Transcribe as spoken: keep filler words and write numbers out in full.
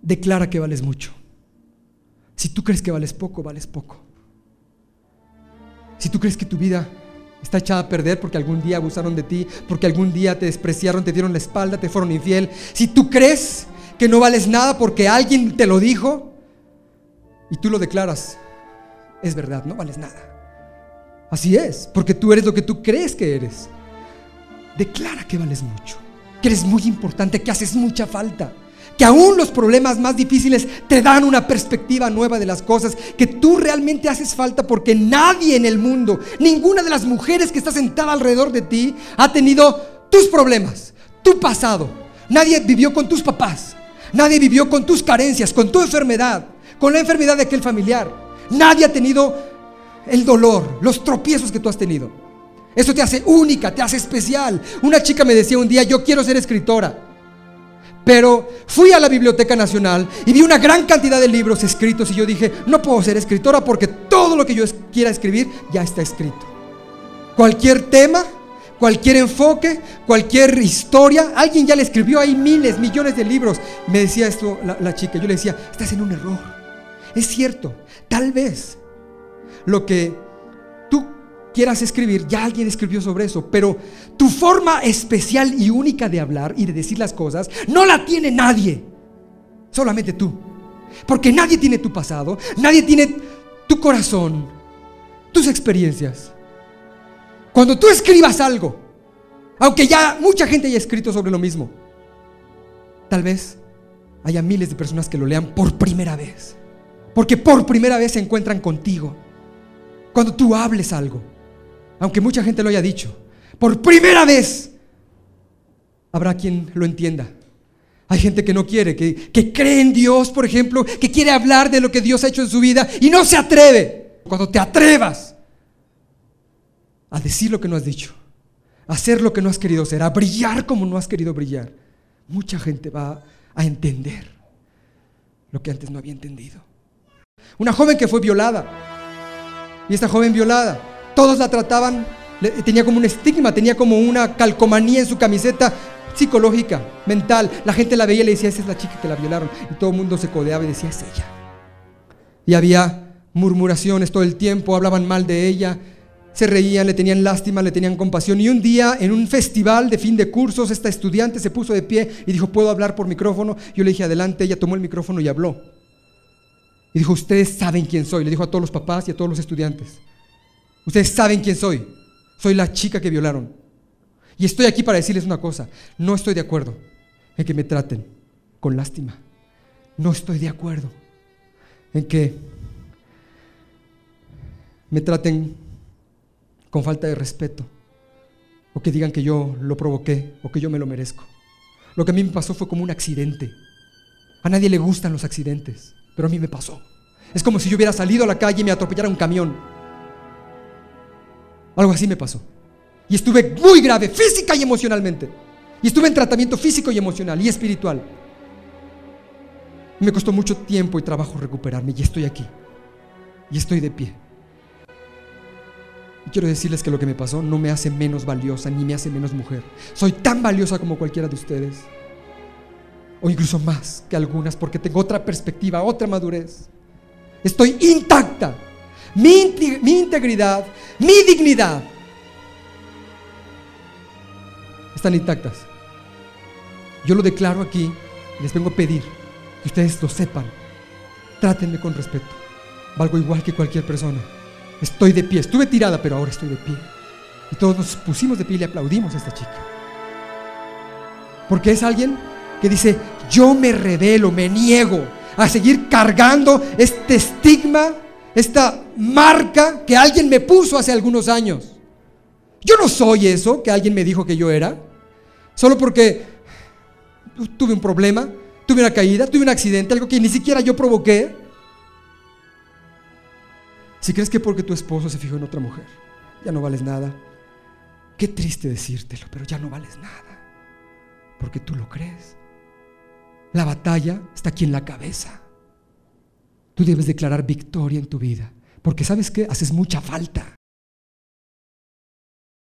declara que vales mucho. Si tú crees que vales poco, vales poco. Si tú crees que tu vida está echada a perder porque algún día abusaron de ti, porque algún día te despreciaron, te dieron la espalda, te fueron infiel, si tú crees que no vales nada porque alguien te lo dijo y tú lo declaras, es verdad, no vales nada. Así es, porque tú eres lo que tú crees que eres. Declara que vales mucho, que eres muy importante, que haces mucha falta, que aún los problemas más difíciles te dan una perspectiva nueva de las cosas, que tú realmente haces falta, porque nadie en el mundo, ninguna de las mujeres que está sentada alrededor de ti ha tenido tus problemas, tu pasado. Nadie vivió con tus papás, nadie vivió con tus carencias, con tu enfermedad, con la enfermedad de aquel familiar. Nadie ha tenido el dolor, los tropiezos que tú has tenido. Eso te hace única, te hace especial. Una chica me decía un día: yo quiero ser escritora. Pero fui a la Biblioteca Nacional y vi una gran cantidad de libros escritos y yo dije: no puedo ser escritora porque todo lo que yo quiera escribir ya está escrito. Cualquier tema, cualquier enfoque, cualquier historia, alguien ya le escribió. Hay miles, millones de libros. Me decía esto la, la chica. Yo le decía: estás en un error. Es cierto, tal vez lo que tú quieras escribir, ya alguien escribió sobre eso, pero tu forma especial y única de hablar y de decir las cosas no la tiene nadie, solamente tú. Porque nadie tiene tu pasado, nadie tiene tu corazón, tus experiencias. Cuando tú escribas algo, aunque ya mucha gente haya escrito sobre lo mismo, tal vez haya miles de personas que lo lean por primera vez, porque por primera vez se encuentran contigo. Cuando tú hables algo, aunque mucha gente lo haya dicho, por primera vez habrá quien lo entienda. Hay gente que no quiere, que, que cree en Dios, por ejemplo, que quiere hablar de lo que Dios ha hecho en su vida y no se atreve. Cuando te atrevas a decir lo que no has dicho, a hacer lo que no has querido ser, a brillar como no has querido brillar, mucha gente va a entender lo que antes no había entendido. Una joven que fue violada, y esta joven violada, todos la trataban, tenía como un estigma, tenía como una calcomanía en su camiseta psicológica, mental. La gente la veía y le decía: esa es la chica que la violaron. Y todo el mundo se codeaba y decía: es ella. Y había murmuraciones todo el tiempo, hablaban mal de ella, se reían, le tenían lástima, le tenían compasión. Y un día, en un festival de fin de cursos, esta estudiante se puso de pie y dijo: ¿puedo hablar por micrófono? Yo le dije: adelante. Ella tomó el micrófono y habló. Y dijo: ustedes saben quién soy. Le dijo a todos los papás y a todos los estudiantes: ustedes saben quién soy. Soy la chica que violaron. Y estoy aquí para decirles una cosa: no estoy de acuerdo en que me traten con lástima. No estoy de acuerdo en que me traten con falta de respeto, o que digan que yo lo provoqué o que yo me lo merezco. Lo que a mí me pasó fue como un accidente. A nadie le gustan los accidentes, pero a mí me pasó. Es como si yo hubiera salido a la calle y me atropellara un camión. Algo así me pasó. Y estuve muy grave, física y emocionalmente. Y estuve en tratamiento físico y emocional y espiritual. Me costó mucho tiempo y trabajo recuperarme, y estoy aquí. Y estoy de pie. Y quiero decirles que lo que me pasó no me hace menos valiosa ni me hace menos mujer. Soy tan valiosa como cualquiera de ustedes, o incluso más que algunas, porque tengo otra perspectiva, otra madurez. Estoy intacta. Mi, mi integridad, mi dignidad están intactas. Yo lo declaro aquí y les vengo a pedir que ustedes lo sepan. Trátenme con respeto. Valgo igual que cualquier persona. Estoy de pie, estuve tirada, pero ahora estoy de pie. Y todos nos pusimos de pie y le aplaudimos a esta chica. Porque es alguien que dice: yo me rebelo, me niego a seguir cargando este estigma, esta marca que alguien me puso hace algunos años. Yo no soy eso que alguien me dijo que yo era, solo porque tuve un problema, tuve una caída, tuve un accidente, algo que ni siquiera yo provoqué. Si crees que porque tu esposo se fijó en otra mujer ya no vales nada, qué triste decírtelo, pero ya no vales nada, porque tú lo crees. La batalla está aquí en la cabeza. Tú debes declarar victoria en tu vida, porque ¿sabes qué? Haces mucha falta.